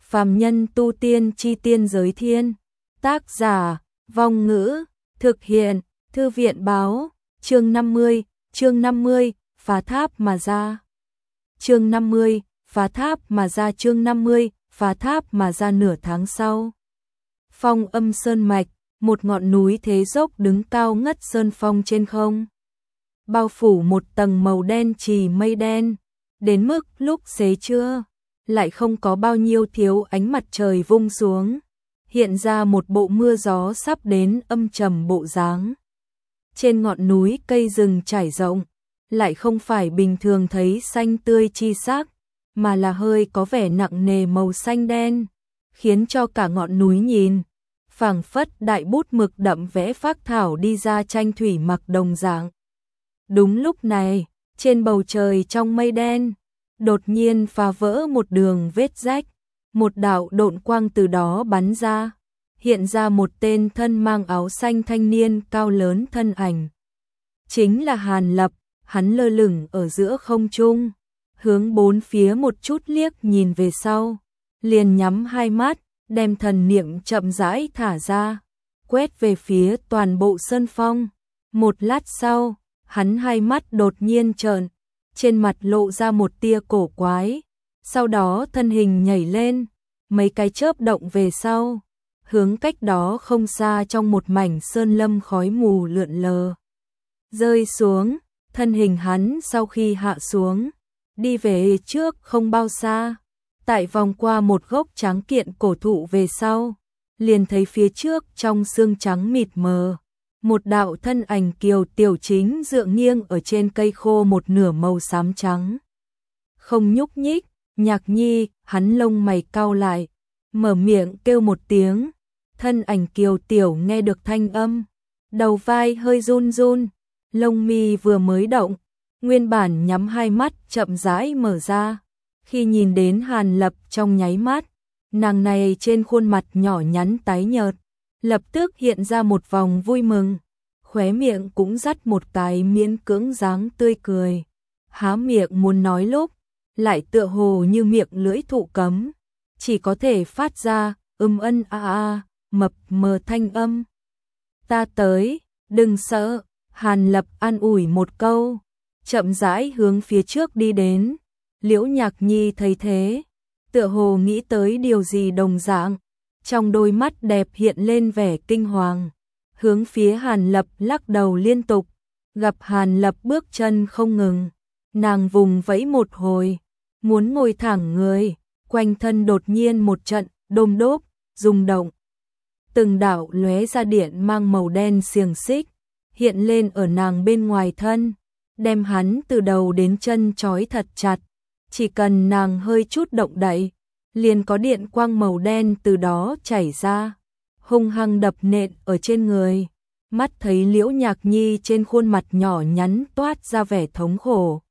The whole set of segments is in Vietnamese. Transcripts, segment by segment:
Phàm nhân tu tiên chi tiên giới thiên. Tác giả, Vong Ngữ, thực hiện, Thư viện báo, chương 50, phá tháp mà ra. Chương 50, phá tháp mà ra. Chương 50, phá tháp mà ra. Nửa tháng sau. Phong Âm Sơn Mạch, một ngọn núi thế dốc đứng cao ngất sơn phong trên không. Bao phủ một tầng màu đen trì mây đen, đến mức lúc xế trưa, lại không có bao nhiêu thiếu ánh mặt trời vung xuống, hiện ra một bộ mưa gió sắp đến âm trầm bộ dáng. Trên ngọn núi cây rừng trải rộng, lại không phải bình thường thấy xanh tươi chi sắc, mà là hơi có vẻ nặng nề màu xanh đen, khiến cho cả ngọn núi nhìn phảng phất đại bút mực đậm vẽ phác thảo đi ra tranh thủy mặc đồng dạng. Đúng lúc này, trên bầu trời trong mây đen, đột nhiên phá vỡ một đường vết rách, một đạo độn quang từ đó bắn ra, hiện ra một tên thân mang áo xanh thanh niên cao lớn thân ảnh. Chính là Hàn Lập, hắn lơ lửng ở giữa không trung, hướng bốn phía một chút liếc nhìn về sau, liền nhắm hai mắt, đem thần niệm chậm rãi thả ra, quét về phía toàn bộ sơn phong. Một lát sau, hắn hai mắt đột nhiên trợn, trên mặt lộ ra một tia cổ quái, sau đó thân hình nhảy lên, mấy cái chớp động về sau, hướng cách đó không xa trong một mảnh sơn lâm khói mù lượn lờ. Rơi xuống, thân hình hắn sau khi hạ xuống, đi về trước không bao xa, tại vòng qua một gốc tráng kiện cổ thụ về sau, liền thấy phía trước trong sương trắng mịt mờ, một đạo thân ảnh kiều tiểu chính dựa nghiêng ở trên cây khô một nửa màu xám trắng. Không nhúc nhích, Nhạc Nhi, hắn lông mày cau lại, mở miệng kêu một tiếng, thân ảnh kiều tiểu nghe được thanh âm, đầu vai hơi run run, lông mi vừa mới động, nguyên bản nhắm hai mắt chậm rãi mở ra. Khi nhìn đến Hàn Lập trong nháy mắt, nàng này trên khuôn mặt nhỏ nhắn tái nhợt, lập tức hiện ra một vòng vui mừng, khóe miệng cũng dắt một cái miễn cưỡng dáng tươi cười. Há miệng muốn nói lúc, lại tựa hồ như miệng lưỡi thụ cấm, chỉ có thể phát ra ân mập mờ thanh âm. Ta tới, đừng sợ, Hàn Lập an ủi một câu, chậm rãi hướng phía trước đi đến. Liễu Nhạc Nhi thấy thế, tựa hồ nghĩ tới điều gì đồng dạng, trong đôi mắt đẹp hiện lên vẻ kinh hoàng, hướng phía Hàn Lập lắc đầu liên tục. Gặp Hàn Lập bước chân không ngừng, nàng vùng vẫy một hồi, muốn ngồi thẳng người, quanh thân đột nhiên một trận đôm đốp rung động. Từng đạo lóe ra điện mang màu đen xiềng xích hiện lên ở nàng bên ngoài thân, đem hắn từ đầu đến chân trói thật chặt. Chỉ cần nàng hơi chút động đậy, liền có điện quang màu đen từ đó chảy ra, hung hăng đập nện ở trên người. Mắt thấy Liễu Nhạc Nhi trên khuôn mặt nhỏ nhắn toát ra vẻ thống khổ.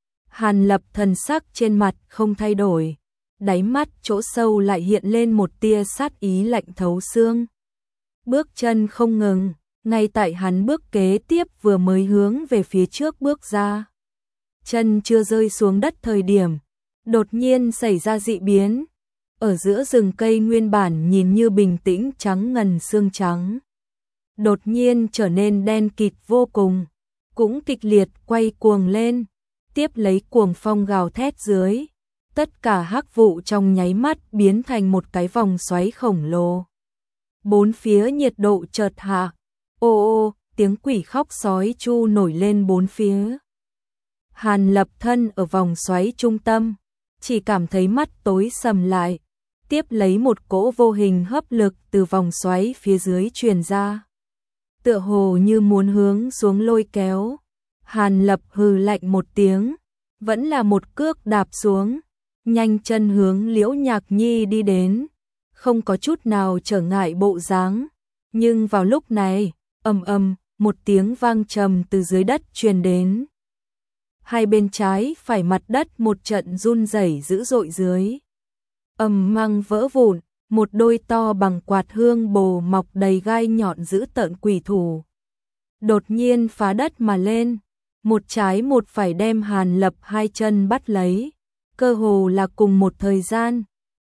Hàn Lập thần sắc trên mặt không thay đổi, đáy mắt chỗ sâu lại hiện lên một tia sát ý lạnh thấu xương. Bước chân không ngừng, ngay tại hắn bước kế tiếp vừa mới hướng về phía trước bước ra. Chân chưa rơi xuống đất thời điểm, đột nhiên xảy ra dị biến. Ở giữa rừng cây nguyên bản nhìn như bình tĩnh trắng ngần sương trắng, đột nhiên trở nên đen kịt vô cùng, cũng kịch liệt quay cuồng lên, tiếp lấy cuồng phong gào thét dưới. Tất cả hắc vụ trong nháy mắt biến thành một cái vòng xoáy khổng lồ. Bốn phía nhiệt độ chợt hạ, ô tiếng quỷ khóc sói chu nổi lên bốn phía. Hàn Lập thân ở vòng xoáy trung tâm, chỉ cảm thấy mắt tối sầm lại, tiếp lấy một cỗ vô hình hấp lực từ vòng xoáy phía dưới truyền ra, tựa hồ như muốn hướng xuống lôi kéo. Hàn Lập hừ lạnh một tiếng, vẫn là một cước đạp xuống, nhanh chân hướng Liễu Nhạc Nhi đi đến, không có chút nào trở ngại bộ dáng. Nhưng vào lúc này, một tiếng vang trầm từ dưới đất truyền đến. Hai bên trái phải mặt đất một trận run rẩy dữ dội dưới. Mang vỡ vụn, một đôi to bằng quạt hương bồ mọc đầy gai nhọn dữ tợn quỷ thủ. Đột nhiên phá đất mà lên, một trái một phải đem Hàn Lập hai chân bắt lấy, cơ hồ là cùng một thời gian.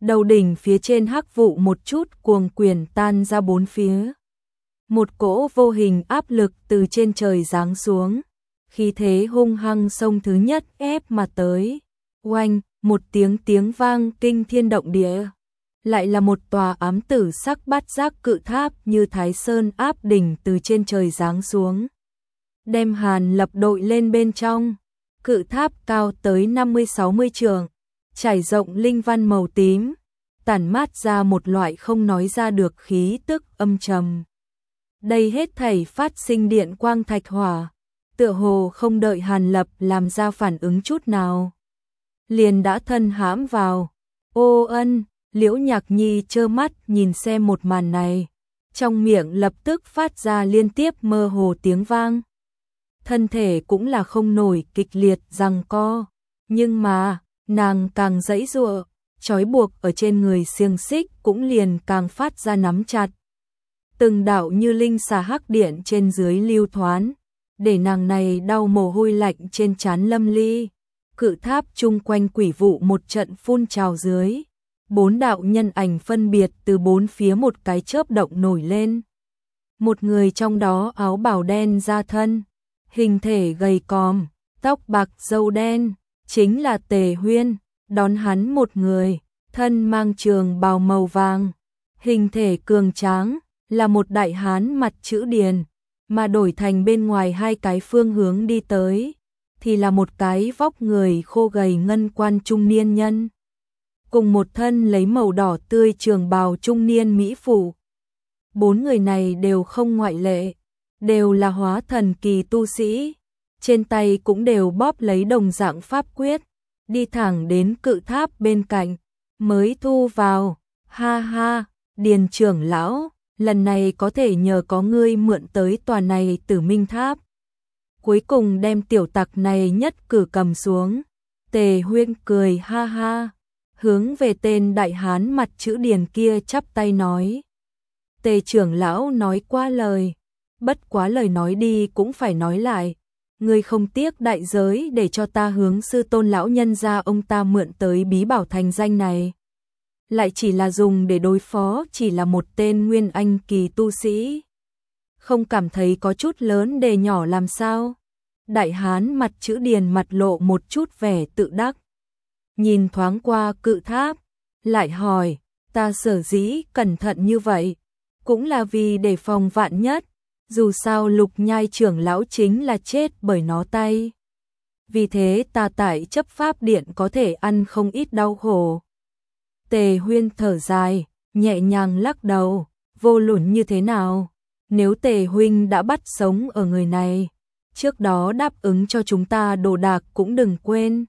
Đầu đỉnh phía trên hắc vụ một chút cuồng quyển tan ra bốn phía. Một cỗ vô hình áp lực từ trên trời giáng xuống, khí thế hung hăng xông thứ nhất ép mà tới. Oanh, một tiếng vang kinh thiên động địa. Lại là một tòa ám tử sắc bát giác cự tháp như Thái Sơn áp đỉnh từ trên trời giáng xuống, đem Hàn Lập đội lên bên trong. Cự tháp cao tới 50-60 trượng, trải rộng linh văn màu tím, tản mát ra một loại không nói ra được khí tức âm trầm. Đây hết thảy phát sinh điện quang thạch hỏa, tựa hồ không đợi Hàn Lập làm ra phản ứng chút nào, liền đã thân hãm vào. Ô ân, Liễu Nhạc Nhi trơ mắt nhìn xem một màn này, trong miệng lập tức phát ra liên tiếp mơ hồ tiếng vang. Thân thể cũng là không nổi kịch liệt giằng co, nhưng mà, nàng càng giãy giụa, trói buộc ở trên người xiềng xích cũng liền càng phát ra nắm chặt. Từng đạo như linh xà hắc điện trên dưới lưu thoán, để nàng này đau mồ hôi lạnh trên trán lâm ly. Cự tháp chung quanh quỷ vụ một trận phun trào dưới, 4 đạo nhân ảnh phân biệt từ bốn phía một cái chớp động nổi lên. Một người trong đó áo bào đen da thân, hình thể gầy còm, tóc bạc râu đen, chính là Tề Huyên. Đón hắn một người, thân mang trường bào màu vàng, hình thể cường tráng, là một đại hán mặt chữ điền, mà đổi thành bên ngoài hai cái phương hướng đi tới, thì là một cái vóc người khô gầy ngân quan trung niên nhân, cùng một thân lấy màu đỏ tươi trường bào trung niên mỹ phụ. 4 người này đều không ngoại lệ, đều là hóa thần kỳ tu sĩ, trên tay cũng đều bóp lấy đồng dạng pháp quyết, đi thẳng đến cự tháp bên cạnh, mới thu vào. Ha ha, Điền trưởng lão, lần này có thể nhờ có ngươi mượn tới tòa này Tử Minh Tháp. Cuối cùng đem tiểu tặc này nhất cử cầm xuống. Tề Huyên cười ha ha, hướng về tên đại hán mặt chữ Điền kia chắp tay nói. Tề trưởng lão nói qua lời, bất quá lời nói đi cũng phải nói lại. Ngươi không tiếc đại giới để cho ta hướng sư tôn lão nhân gia ông ta mượn tới bí bảo thành danh này, lại chỉ là dùng để đối phó chỉ là một tên nguyên anh kỳ tu sĩ, không cảm thấy có chút lớn đề nhỏ làm sao? Đại hán mặt chữ Điền mặt lộ một chút vẻ tự đắc, nhìn thoáng qua cự tháp, lại hỏi, ta sở dĩ cẩn thận như vậy, cũng là vì để phòng vạn nhất. Dù sao Lục Nhai trưởng lão chính là chết bởi nó tay, vì thế ta tại chấp pháp điện có thể ăn không ít đau khổ. Tề Huyên thở dài, nhẹ nhàng lắc đầu, vô luận như thế nào, nếu Tề huynh đã bắt sống ở người này, trước đó đáp ứng cho chúng ta đồ đạc cũng đừng quên.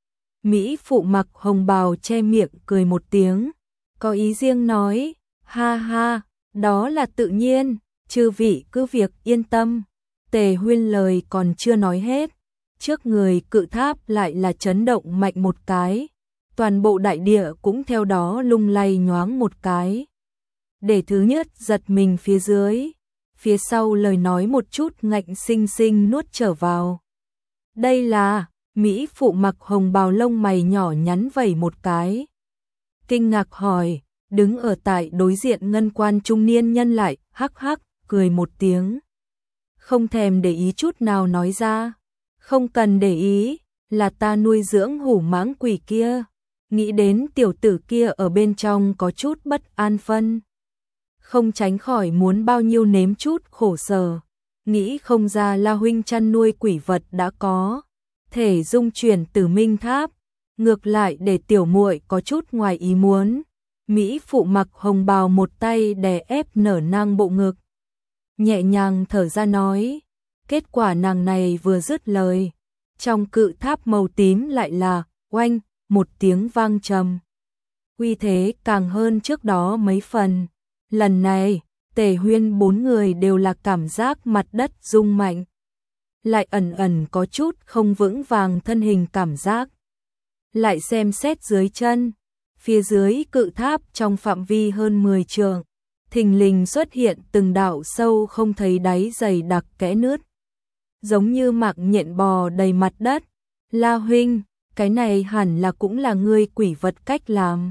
Mỹ phụ mặc hồng bào che miệng cười một tiếng, có ý riêng nói, ha ha, đó là tự nhiên. Chư vị cứ việc yên tâm. Tề Huyên lời còn chưa nói hết, trước người cự tháp lại là chấn động mạnh một cái, toàn bộ đại địa cũng theo đó lung lay nhoáng một cái. Để thứ nhất giật mình phía dưới, phía sau lời nói một chút ngạnh sinh sinh nuốt trở vào. Đây là, Mỹ phụ mặc hồng bào lông mày nhỏ nhắn vẩy một cái. Kinh ngạc hỏi, đứng ở tại đối diện ngân quan trung niên nhân lại, hắc hắc, cười một tiếng. Không thèm để ý chút nào nói ra, không cần để ý, là ta nuôi dưỡng hủ mãng quỷ kia. Nghĩ đến tiểu tử kia ở bên trong có chút bất an phân, không tránh khỏi muốn bao nhiêu nếm chút khổ sở. Nghĩ không ra La huynh chăn nuôi quỷ vật đã có thể dung chuyển Tử Minh Tháp, ngược lại để tiểu muội có chút ngoài ý muốn. Mỹ phụ mặc hồng bào một tay đè ép nở nang bộ ngực, nhẹ nhàng thở ra nói. Kết quả nàng này vừa dứt lời, trong cự tháp màu tím lại là oanh một tiếng vang trầm, uy thế càng hơn trước đó mấy phần. Lần này Tề Huyên 4 người đều là cảm giác mặt đất rung mạnh, lại ẩn ẩn có chút không vững vàng thân hình cảm giác. Lại xem xét dưới chân, phía dưới cự tháp trong phạm vi hơn 10 trượng, thình lình xuất hiện từng đạo sâu không thấy đáy dày đặc kẽ nứt, giống như mạng nhện bò đầy mặt đất. La huynh, cái này hẳn là cũng là ngươi quỷ vật cách làm.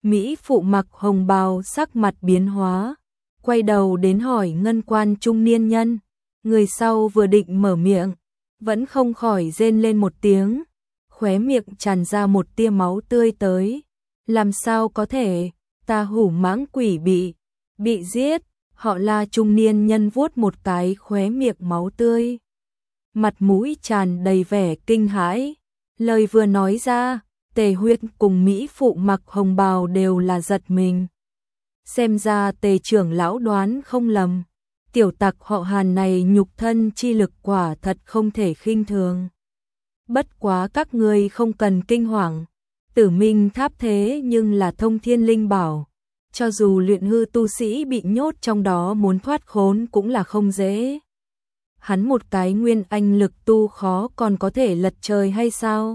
Mỹ phụ mặc hồng bào sắc mặt biến hóa, quay đầu đến hỏi ngân quan trung niên nhân. Người sau vừa định mở miệng, vẫn không khỏi rên lên một tiếng, khóe miệng tràn ra một tia máu tươi tới. Làm sao có thể, ta hủ mãng quỷ bị giết. Họ La trung niên nhân vuốt một cái khóe miệng máu tươi, mặt mũi tràn đầy vẻ kinh hãi. Lời vừa nói ra, Tề Huyên cùng Mỹ phụ mặc hồng bào đều là giật mình. Xem ra Tề trưởng lão đoán không lầm, tiểu tặc họ Hàn này nhục thân chi lực quả thật không thể khinh thường. Bất quá các ngươi không cần kinh hoàng, Tử Minh tháp thế nhưng là thông thiên linh bảo, cho dù luyện hư tu sĩ bị nhốt trong đó muốn thoát khốn cũng là không dễ. Hắn một cái nguyên anh lực tu khó còn có thể lật trời hay sao?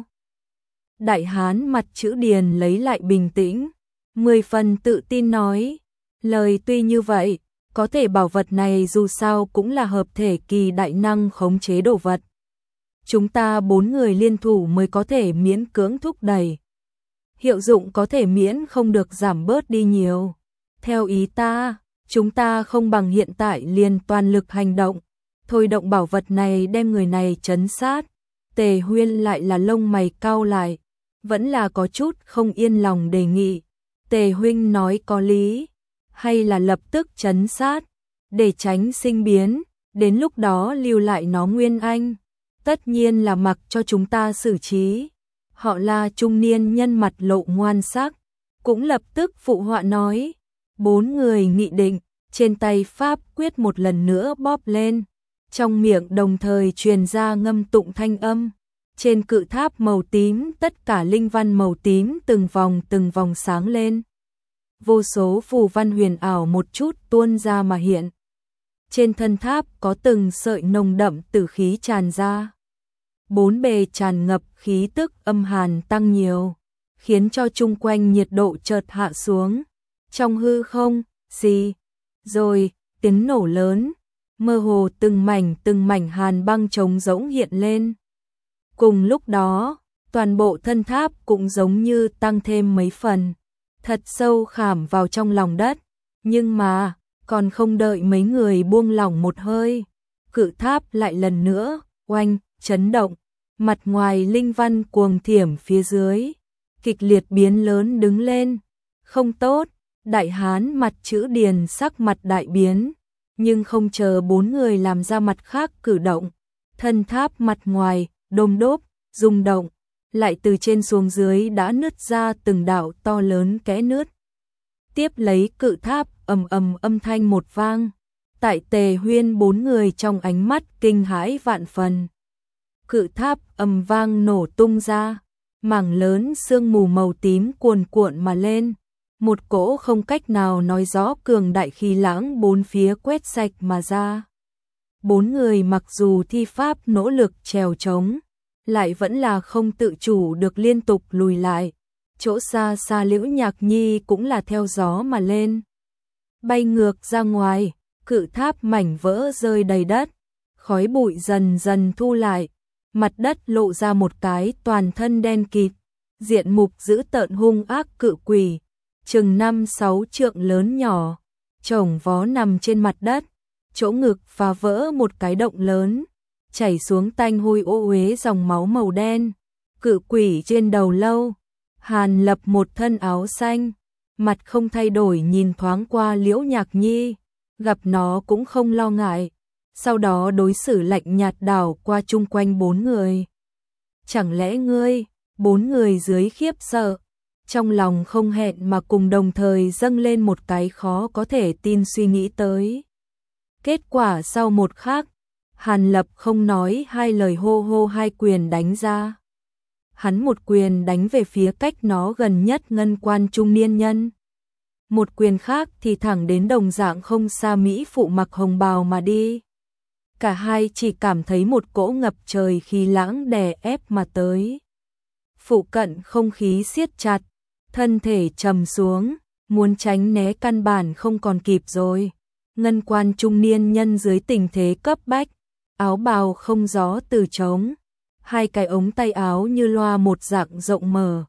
Đại hán mặt chữ Điền lấy lại bình tĩnh, 10 phần tự tin nói, lời tuy như vậy, có thể bảo vật này dù sao cũng là hợp thể kỳ đại năng khống chế đồ vật. Chúng ta 4 người liên thủ mới có thể miễn cưỡng thúc đẩy. Hiệu dụng có thể miễn không được giảm bớt đi nhiều. Theo ý ta, chúng ta không bằng hiện tại liền toàn lực hành động, thôi động bảo vật này đem người này trấn sát. Tề Huyên lại là lông mày cau lại, vẫn là có chút không yên lòng đề nghị. Tề huynh nói có lý, hay là lập tức trấn sát, để tránh sinh biến, đến lúc đó lưu lại nó nguyên anh, tất nhiên là mặc cho chúng ta xử trí. Họ La trung niên nhân mặt lộ ngoan sắc, cũng lập tức phụ họa nói. 4 người nghị định, trên tay pháp quyết một lần nữa bóp lên, trong miệng đồng thời truyền ra ngâm tụng thanh âm. Trên cự tháp màu tím tất cả linh văn màu tím từng vòng sáng lên. Vô số phù văn huyền ảo một chút tuôn ra mà hiện. Trên thân tháp có từng sợi nồng đậm tử khí tràn ra. Bốn bề tràn ngập khí tức âm hàn tăng nhiều, khiến cho chung quanh nhiệt độ chợt hạ xuống. Trong hư không, xì, rồi, tiếng nổ lớn, mơ hồ từng mảnh hàn băng trống rỗng hiện lên. Cùng lúc đó, toàn bộ thân tháp cũng giống như tăng thêm mấy phần, thật sâu khảm vào trong lòng đất. Nhưng mà, còn không đợi mấy người buông lỏng một hơi, cự tháp lại lần nữa, oanh, chấn động, mặt ngoài linh văn cuồng thiểm phía dưới, kịch liệt biến lớn đứng lên. Không tốt, đại hán mặt chữ Điền sắc mặt đại biến, nhưng không chờ 4 người làm ra mặt khác cử động, thân tháp mặt ngoài, đôm đốp, rung động, lại từ trên xuống dưới đã nứt ra từng đạo to lớn kẽ nứt. Tiếp lấy cự tháp ầm ầm âm thanh một vang, tại Tề Huyên 4 người trong ánh mắt kinh hãi vạn phần. Cự tháp ầm vang nổ tung ra, mảng lớn sương mù màu tím cuồn cuộn mà lên, một cỗ không cách nào nói rõ cường đại khí lãng bốn phía quét sạch mà ra. 4 người mặc dù thi pháp nỗ lực trèo trống, lại vẫn là không tự chủ được liên tục lùi lại. Chỗ xa xa Liễu Nhạc Nhi cũng là theo gió mà lên, bay ngược ra ngoài, cự tháp mảnh vỡ rơi đầy đất, khói bụi dần dần thu lại, mặt đất lộ ra một cái toàn thân đen kịt, diện mục dữ tợn hung ác cự quỷ, chừng 5-6 trượng lớn nhỏ, chồng vó nằm trên mặt đất, chỗ ngực phá vỡ một cái động lớn, chảy xuống tanh hôi ô uế dòng máu màu đen. Cự quỷ trên đầu lâu, Hàn Lập một thân áo xanh, mặt không thay đổi nhìn thoáng qua Liễu Nhạc Nhi, gặp nó cũng không lo ngại, sau đó đối xử lạnh nhạt đảo qua chung quanh 4 người. Chẳng lẽ ngươi? 4 người dưới khiếp sợ, trong lòng không hẹn mà cùng đồng thời dâng lên một cái khó có thể tin suy nghĩ tới. Kết quả sau một khắc, Hàn Lập không nói hai lời hô hô hai quyền đánh ra. Hắn một quyền đánh về phía cách nó gần nhất ngân quan trung niên nhân. Một quyền khác thì thẳng đến đồng dạng không xa Mỹ phụ mặc hồng bào mà đi. Cả hai chỉ cảm thấy một cỗ ngập trời khí lãng đè ép mà tới. Phụ cận không khí siết chặt, thân thể trầm xuống, muốn tránh né căn bản không còn kịp rồi. Ngân quan trung niên nhân dưới tình thế cấp bách, áo bào không gió từ trống, hai cái ống tay áo như loa một dạng rộng mở,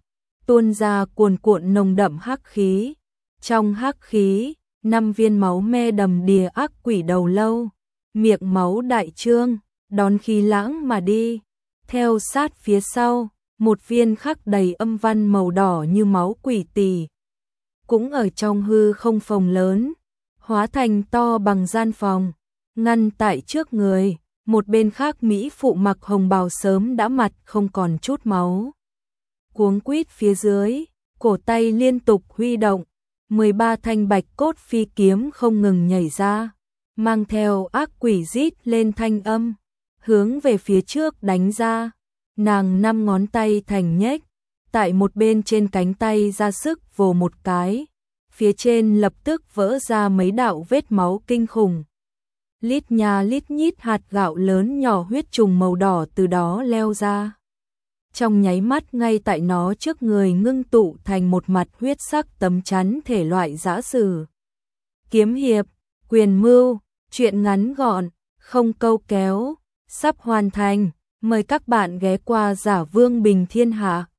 tuôn ra cuồn cuộn nồng đậm hắc khí. Trong hắc khí, 5 viên máu me đầm đìa ác quỷ đầu lâu, miệng máu đại trương, đón khí lãng mà đi. Theo sát phía sau, một viên khắc đầy âm văn màu đỏ như máu quỷ tỳ, cũng ở trong hư không phòng lớn, hóa thành to bằng gian phòng, ngăn tại trước người. Một bên khác mỹ phụ mặc hồng bào sớm đã mặt không còn chút máu, cuống quýt phía dưới, cổ tay liên tục huy động, 13 thanh bạch cốt phi kiếm không ngừng nhảy ra, mang theo ác quỷ rít lên thanh âm, hướng về phía trước đánh ra. Nàng 5 ngón tay thành nhếch, tại một bên trên cánh tay ra sức vồ một cái, phía trên lập tức vỡ ra mấy đạo vết máu kinh khủng. Lít nha lít nhít hạt gạo lớn nhỏ huyết trùng màu đỏ từ đó leo ra. Trong nháy mắt ngay tại nó trước người ngưng tụ thành một mặt huyết sắc tấm chắn thể loại giã sử. Kiếm hiệp, quyền mưu, chuyện ngắn gọn, không câu kéo, sắp hoàn thành. Mời các bạn ghé qua Giả Vương Bình Thiên Hạ.